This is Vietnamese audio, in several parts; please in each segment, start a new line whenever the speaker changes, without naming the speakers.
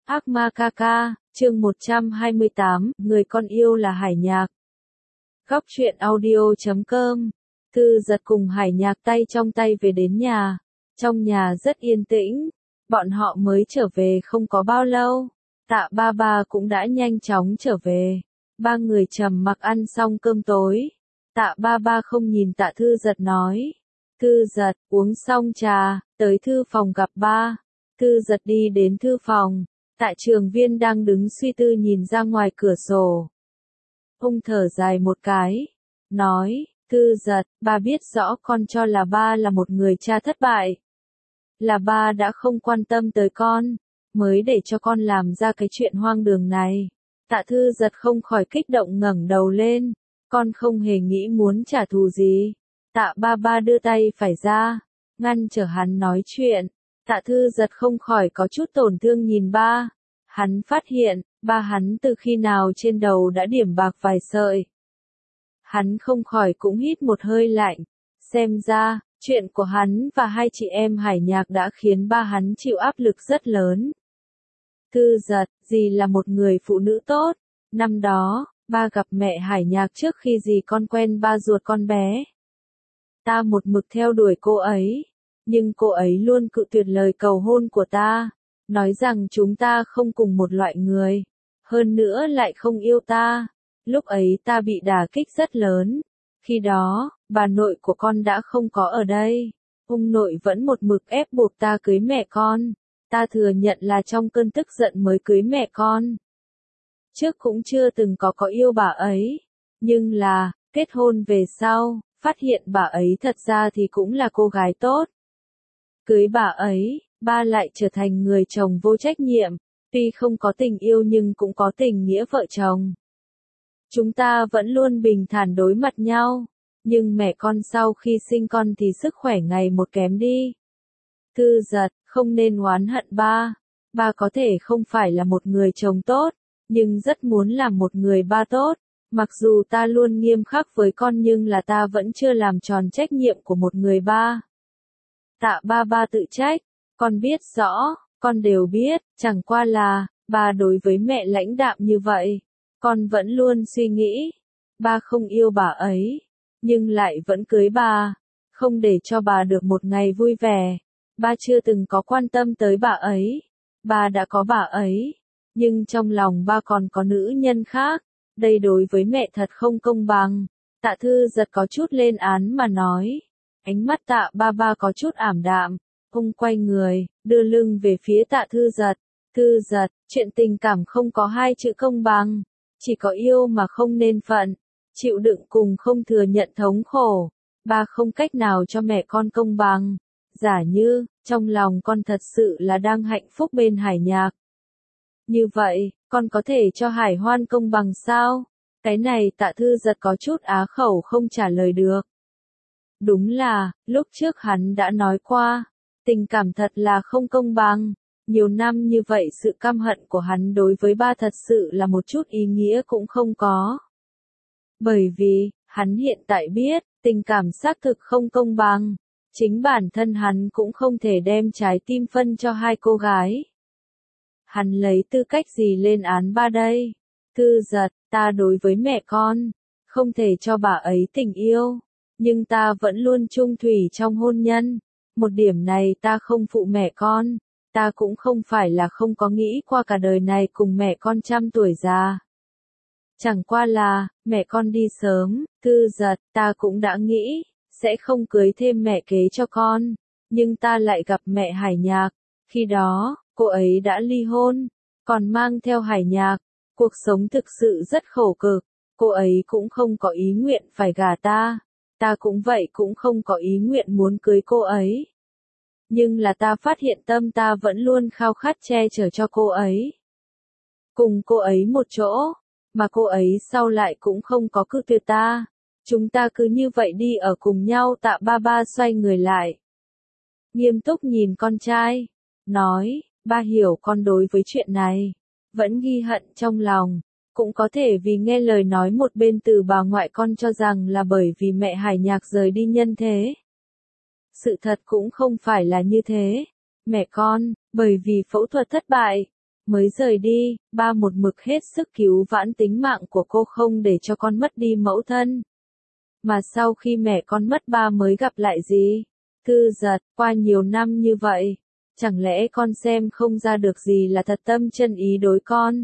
Ác ma ca ca, chương 128, người con yêu là Hải Nhạc. Góc truyện audio.com. Thư Giật cùng Hải Nhạc tay trong tay về đến nhà. Trong nhà rất yên tĩnh, bọn họ mới trở về không có bao lâu. Tạ ba ba cũng đã nhanh chóng trở về. Ba người trầm mặc ăn xong cơm tối. Tạ ba ba không nhìn Tạ Thư Giật nói. Thư Giật, uống xong trà, tới thư phòng gặp ba. Thư Giật đi đến thư phòng. Tạ Trường Viên đang đứng suy tư nhìn ra ngoài cửa sổ. Ông thở dài một cái, nói, Thư Giật, ba biết rõ con cho là ba là một người cha thất bại. Là ba đã không quan tâm tới con, mới để cho con làm ra cái chuyện hoang đường này. Tạ Thư Giật không khỏi kích động ngẩng đầu lên, con không hề nghĩ muốn trả thù gì. Tạ ba ba đưa tay phải ra, ngăn trở hắn nói chuyện. Tạ Thư Giật không khỏi có chút tổn thương nhìn ba. Hắn phát hiện, ba hắn từ khi nào trên đầu đã điểm bạc vài sợi. Hắn không khỏi cũng hít một hơi lạnh. Xem ra, chuyện của hắn và hai chị em Hải Nhạc đã khiến ba hắn chịu áp lực rất lớn. Thư Giật, dì là một người phụ nữ tốt. Năm đó, ba gặp mẹ Hải Nhạc trước khi dì con quen ba ruột con bé. Ta một mực theo đuổi cô ấy, nhưng cô ấy luôn cự tuyệt lời cầu hôn của ta. Nói rằng chúng ta không cùng một loại người, hơn nữa lại không yêu ta. Lúc ấy ta bị đả kích rất lớn. Khi đó, bà nội của con đã không có ở đây. Ông nội vẫn một mực ép buộc ta cưới mẹ con. Ta thừa nhận là trong cơn tức giận mới cưới mẹ con. Trước cũng chưa từng có yêu bà ấy. Nhưng là, kết hôn về sau, phát hiện bà ấy thật ra thì cũng là cô gái tốt. Cưới bà ấy, ba lại trở thành người chồng vô trách nhiệm, tuy không có tình yêu nhưng cũng có tình nghĩa vợ chồng. Chúng ta vẫn luôn bình thản đối mặt nhau, nhưng mẹ con sau khi sinh con thì sức khỏe ngày một kém đi. Thư Giật, không nên oán hận ba. Ba có thể không phải là một người chồng tốt, nhưng rất muốn làm một người ba tốt. Mặc dù ta luôn nghiêm khắc với con nhưng là ta vẫn chưa làm tròn trách nhiệm của một người ba. Tạ ba ba tự trách. Con biết rõ, con đều biết, chẳng qua là, ba đối với mẹ lãnh đạm như vậy. Con vẫn luôn suy nghĩ, ba không yêu bà ấy, nhưng lại vẫn cưới bà, không để cho bà được một ngày vui vẻ. Ba chưa từng có quan tâm tới bà ấy, ba đã có bà ấy, nhưng trong lòng ba còn có nữ nhân khác. Đây đối với mẹ thật không công bằng. Tạ Thư Giật có chút lên án mà nói. Ánh mắt Tạ ba ba có chút ảm đạm. Ông quay người, đưa lưng về phía Tạ Thư Giật. Thư Giật, chuyện tình cảm không có hai chữ công bằng. Chỉ có yêu mà không nên phận. Chịu đựng cùng không thừa nhận thống khổ. Ba không cách nào cho mẹ con công bằng. Giả như, trong lòng con thật sự là đang hạnh phúc bên Hải Nhạc. Như vậy, con có thể cho Hải Hoan công bằng sao? Cái này Tạ Thư Giật có chút á khẩu không trả lời được. Đúng là, lúc trước hắn đã nói qua. Tình cảm thật là không công bằng. Nhiều năm như vậy sự căm hận của hắn đối với ba thật sự là một chút ý nghĩa cũng không có. Bởi vì, hắn hiện tại biết, tình cảm xác thực không công bằng. Chính bản thân hắn cũng không thể đem trái tim phân cho hai cô gái. Hắn lấy tư cách gì lên án ba đây? Thư Giật, ta đối với mẹ con, không thể cho bà ấy tình yêu. Nhưng ta vẫn luôn chung thủy trong hôn nhân. Một điểm này ta không phụ mẹ con. Ta cũng không phải là không có nghĩ qua cả đời này cùng mẹ con 100 tuổi già. Chẳng qua là, mẹ con đi sớm. Thư Giật, ta cũng đã nghĩ, sẽ không cưới thêm mẹ kế cho con. Nhưng ta lại gặp mẹ Hải Nhạc. Khi đó, cô ấy đã ly hôn, còn mang theo Hải Nhạc. Cuộc sống thực sự rất khổ cực. Cô ấy cũng không có ý nguyện phải gả ta. Ta cũng vậy cũng không có ý nguyện muốn cưới cô ấy. Nhưng là ta phát hiện tâm ta vẫn luôn khao khát che chở cho cô ấy. Cùng cô ấy một chỗ, mà cô ấy sau lại cũng không có cự tuyệt ta. Chúng ta cứ như vậy đi ở cùng nhau. Tạ ba ba xoay người lại. Nghiêm túc nhìn con trai, nói, ba hiểu con đối với chuyện này, vẫn ghi hận trong lòng. Cũng có thể vì nghe lời nói một bên từ bà ngoại con cho rằng là bởi vì mẹ Hải Nhạc rời đi nhân thế. Sự thật cũng không phải là như thế. Mẹ con, bởi vì phẫu thuật thất bại, mới rời đi, ba một mực hết sức cứu vãn tính mạng của cô không để cho con mất đi mẫu thân. Mà sau khi mẹ con mất ba mới gặp lại gì? Thư Giật, qua nhiều năm như vậy, chẳng lẽ con xem không ra được gì là thật tâm chân ý đối con?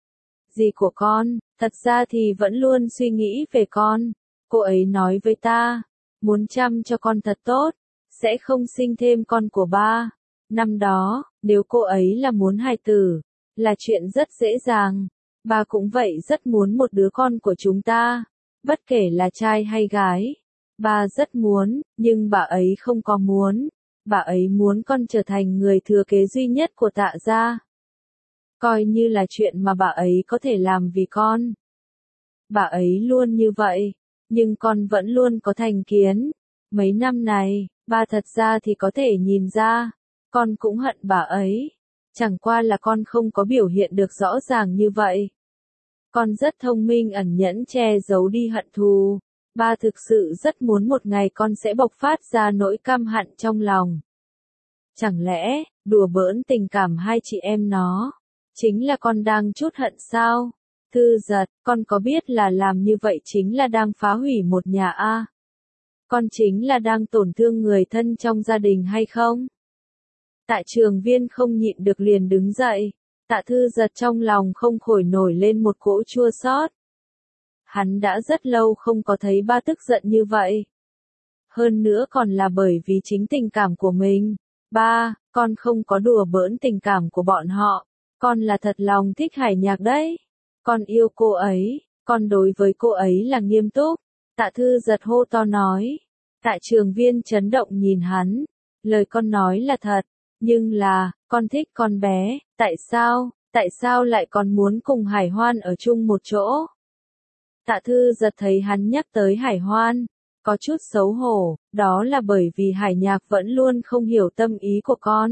Gì của con, thật ra thì vẫn luôn suy nghĩ về con. Cô ấy nói với ta, muốn chăm cho con thật tốt, sẽ không sinh thêm con của ba. Năm đó, nếu cô ấy là muốn hài tử, là chuyện rất dễ dàng. Ba cũng vậy rất muốn một đứa con của chúng ta, bất kể là trai hay gái. Ba rất muốn, nhưng bà ấy không có muốn. Bà ấy muốn con trở thành người thừa kế duy nhất của Tạ gia. Coi như là chuyện mà bà ấy có thể làm vì con. Bà ấy luôn như vậy, nhưng con vẫn luôn có thành kiến. Mấy năm này, ba thật ra thì có thể nhìn ra, con cũng hận bà ấy. Chẳng qua là con không có biểu hiện được rõ ràng như vậy. Con rất thông minh ẩn nhẫn che giấu đi hận thù. Ba thực sự rất muốn một ngày con sẽ bộc phát ra nỗi căm hận trong lòng. Chẳng lẽ, đùa bỡn tình cảm hai chị em nó, chính là con đang trút hận sao? Thư Giật, con có biết là làm như vậy chính là đang phá hủy một nhà a? Con chính là đang tổn thương người thân trong gia đình hay không? Tạ Trường Viên không nhịn được liền đứng dậy. Tạ Thư Giật trong lòng không khỏi nổi lên một cỗ chua xót. Hắn đã rất lâu không có thấy ba tức giận như vậy. Hơn nữa còn là bởi vì chính tình cảm của mình. Ba, con không có đùa bỡn tình cảm của bọn họ. Con là thật lòng thích Hải Nhạc đấy. Con yêu cô ấy, con đối với cô ấy là nghiêm túc. Tạ Thư Giật hô to nói. Tạ Trường Viên chấn động nhìn hắn. Lời con nói là thật, nhưng là, con thích con bé, tại sao lại còn muốn cùng Hải Hoan ở chung một chỗ? Tạ Thư Giật thấy hắn nhắc tới Hải Hoan, có chút xấu hổ, đó là bởi vì Hải Nhạc vẫn luôn không hiểu tâm ý của con.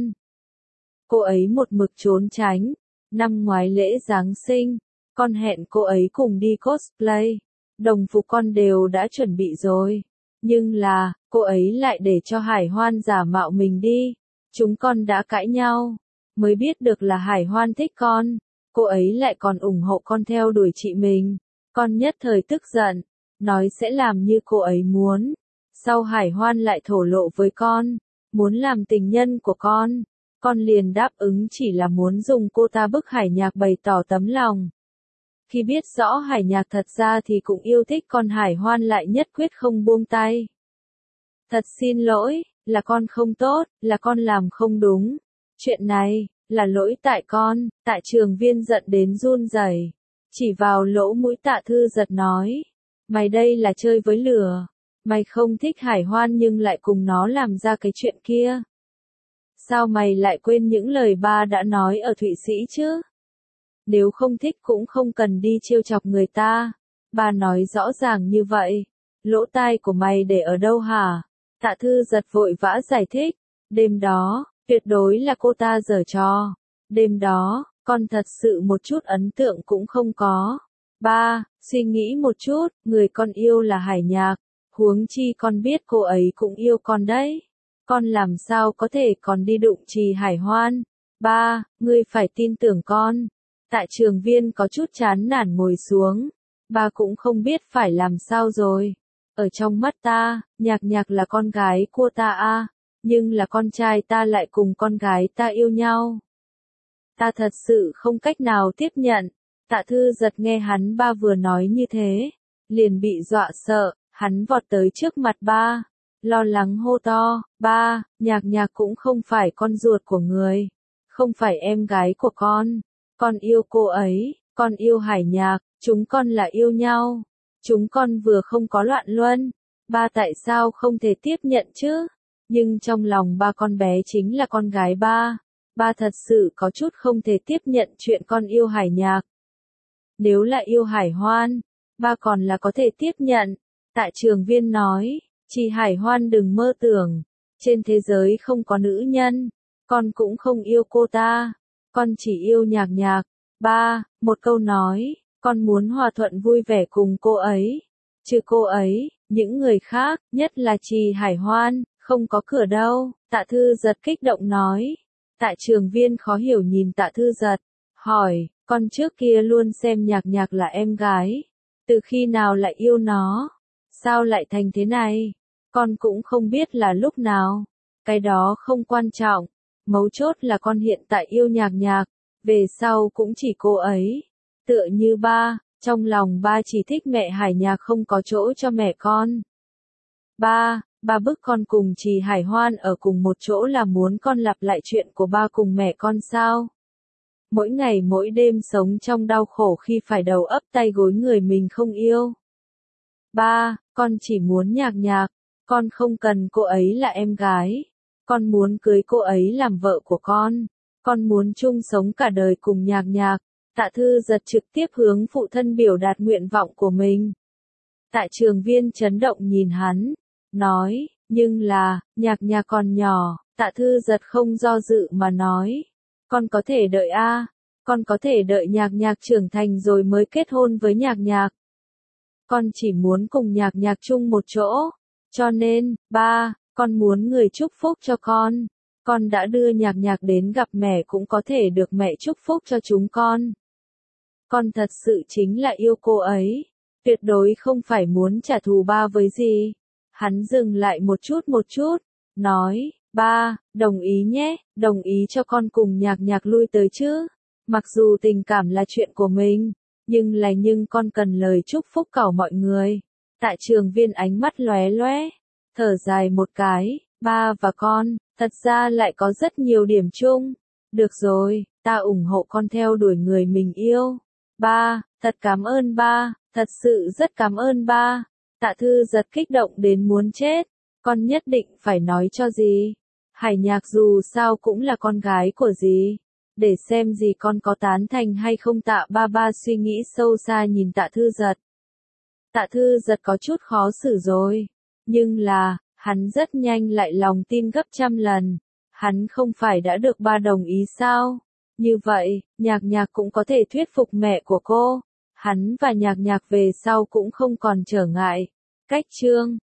Cô ấy một mực trốn tránh. Năm ngoái lễ Giáng sinh, con hẹn cô ấy cùng đi cosplay. Đồng phục con đều đã chuẩn bị rồi. Nhưng là, cô ấy lại để cho Hải Hoan giả mạo mình đi. Chúng con đã cãi nhau. Mới biết được là Hải Hoan thích con. Cô ấy lại còn ủng hộ con theo đuổi chị mình. Con nhất thời tức giận. Nói sẽ làm như cô ấy muốn. Sau Hải Hoan lại thổ lộ với con. Muốn làm tình nhân của con. Con liền đáp ứng chỉ là muốn dùng cô ta bức Hải Nhạc bày tỏ tấm lòng. Khi biết rõ Hải Nhạc thật ra thì cũng yêu thích con, Hải Hoan lại nhất quyết không buông tay. Thật xin lỗi, là con không tốt, là con làm không đúng. Chuyện này, là lỗi tại con. Tạ Trường Viên giận đến run rẩy, chỉ vào lỗ mũi Tạ Thư Giật nói. Mày đây là chơi với lửa. Mày không thích Hải Hoan nhưng lại cùng nó làm ra cái chuyện kia. Sao mày lại quên những lời ba đã nói ở Thụy Sĩ chứ? Nếu không thích cũng không cần đi trêu chọc người ta. Ba nói rõ ràng như vậy. Lỗ tai của mày để ở đâu hả? Tạ Thư Giật vội vã giải thích. Đêm đó, tuyệt đối là cô ta giở trò. Đêm đó, con thật sự một chút ấn tượng cũng không có. Ba, suy nghĩ một chút, người con yêu là Hải Nhạc. Huống chi con biết cô ấy cũng yêu con đấy. Con làm sao có thể còn đi đụng chì Hải Hoan? Ba, ngươi phải tin tưởng con. Tạ Trường Viên có chút chán nản ngồi xuống. Ba cũng không biết phải làm sao rồi. Ở trong mắt ta, Nhạc Nhạc là con gái của ta a, nhưng là con trai ta lại cùng con gái ta yêu nhau. Ta thật sự không cách nào tiếp nhận. Tạ Thư Giật nghe hắn ba vừa nói như thế, liền bị dọa sợ, hắn vọt tới trước mặt ba, lo lắng hô to, ba, Nhạc Nhạc cũng không phải con ruột của người, không phải em gái của con yêu cô ấy, con yêu Hải Nhạc, chúng con là yêu nhau, chúng con vừa không có loạn luân, ba tại sao không thể tiếp nhận chứ? Nhưng trong lòng ba con bé chính là con gái ba. Ba thật sự có chút không thể tiếp nhận chuyện con yêu Hải Nhạc. Nếu là yêu Hải Hoan, ba còn là có thể tiếp nhận. Tạ Trường Viên nói, chị Hải Hoan đừng mơ tưởng, trên thế giới không có nữ nhân, con cũng không yêu cô ta, con chỉ yêu Nhạc Nhạc. Ba, một câu nói, con muốn hòa thuận vui vẻ cùng cô ấy. Trừ cô ấy, những người khác, nhất là chị Hải Hoan, không có cửa đâu. Tạ Thư Giật kích động nói. Tạ Trường Viên khó hiểu nhìn Tạ Thư Giật, hỏi, con trước kia luôn xem Nhạc Nhạc là em gái, từ khi nào lại yêu nó? Sao lại thành thế này? Con cũng không biết là lúc nào. Cái đó không quan trọng, mấu chốt là con hiện tại yêu Nhạc Nhạc, về sau cũng chỉ cô ấy. Tựa như ba, trong lòng ba chỉ thích mẹ Hải Nhạc không có chỗ cho mẹ con. Ba bức con cùng Trì Hải Hoan ở cùng một chỗ là muốn con lặp lại chuyện của ba cùng mẹ con sao? Mỗi ngày mỗi đêm sống trong đau khổ khi phải đầu ấp tay gối người mình không yêu. Ba, con chỉ muốn Nhạc Nhạc, con không cần cô ấy là em gái. Con muốn cưới cô ấy làm vợ của con muốn chung sống cả đời cùng Nhạc Nhạc. Tạ Thư Giật trực tiếp hướng phụ thân biểu đạt nguyện vọng của mình. Tạ Trường Viên chấn động nhìn hắn, nói, nhưng là, Nhạc Nhạc còn nhỏ. Tạ Thư Giật không do dự mà nói, con có thể đợi con có thể đợi Nhạc Nhạc trưởng thành rồi mới kết hôn với Nhạc Nhạc. Con chỉ muốn cùng Nhạc Nhạc chung một chỗ, cho nên, ba, con muốn người chúc phúc cho con. Con đã đưa Nhạc Nhạc đến gặp mẹ cũng có thể được mẹ chúc phúc cho chúng con. Con thật sự chính là yêu cô ấy, tuyệt đối không phải muốn trả thù ba với gì. Hắn dừng lại một chút, nói, ba, đồng ý nhé, đồng ý cho con cùng Nhạc Nhạc lui tới chứ. Mặc dù tình cảm là chuyện của mình, nhưng con cần lời chúc phúc của mọi người. Tạ Trường Viên ánh mắt lóe lóe, thở dài một cái, ba và con, thật ra lại có rất nhiều điểm chung. Được rồi, ta ủng hộ con theo đuổi người mình yêu. Ba, thật cảm ơn ba, thật sự rất cảm ơn ba. Tạ Thư Giật kích động đến muốn chết, con nhất định phải nói cho dì. Hải Nhạc dù sao cũng là con gái của dì. Để xem dì con có tán thành hay không. Tạ ba suy nghĩ sâu xa nhìn Tạ Thư Giật. Tạ Thư Giật có chút khó xử rồi, nhưng là, hắn rất nhanh lại lòng tin gấp trăm lần. Hắn không phải đã được ba đồng ý sao? Như vậy, Nhạc Nhạc cũng có thể thuyết phục mẹ của cô. Hắn và Nhạc Nhạc về sau cũng không còn trở ngại. Cách chương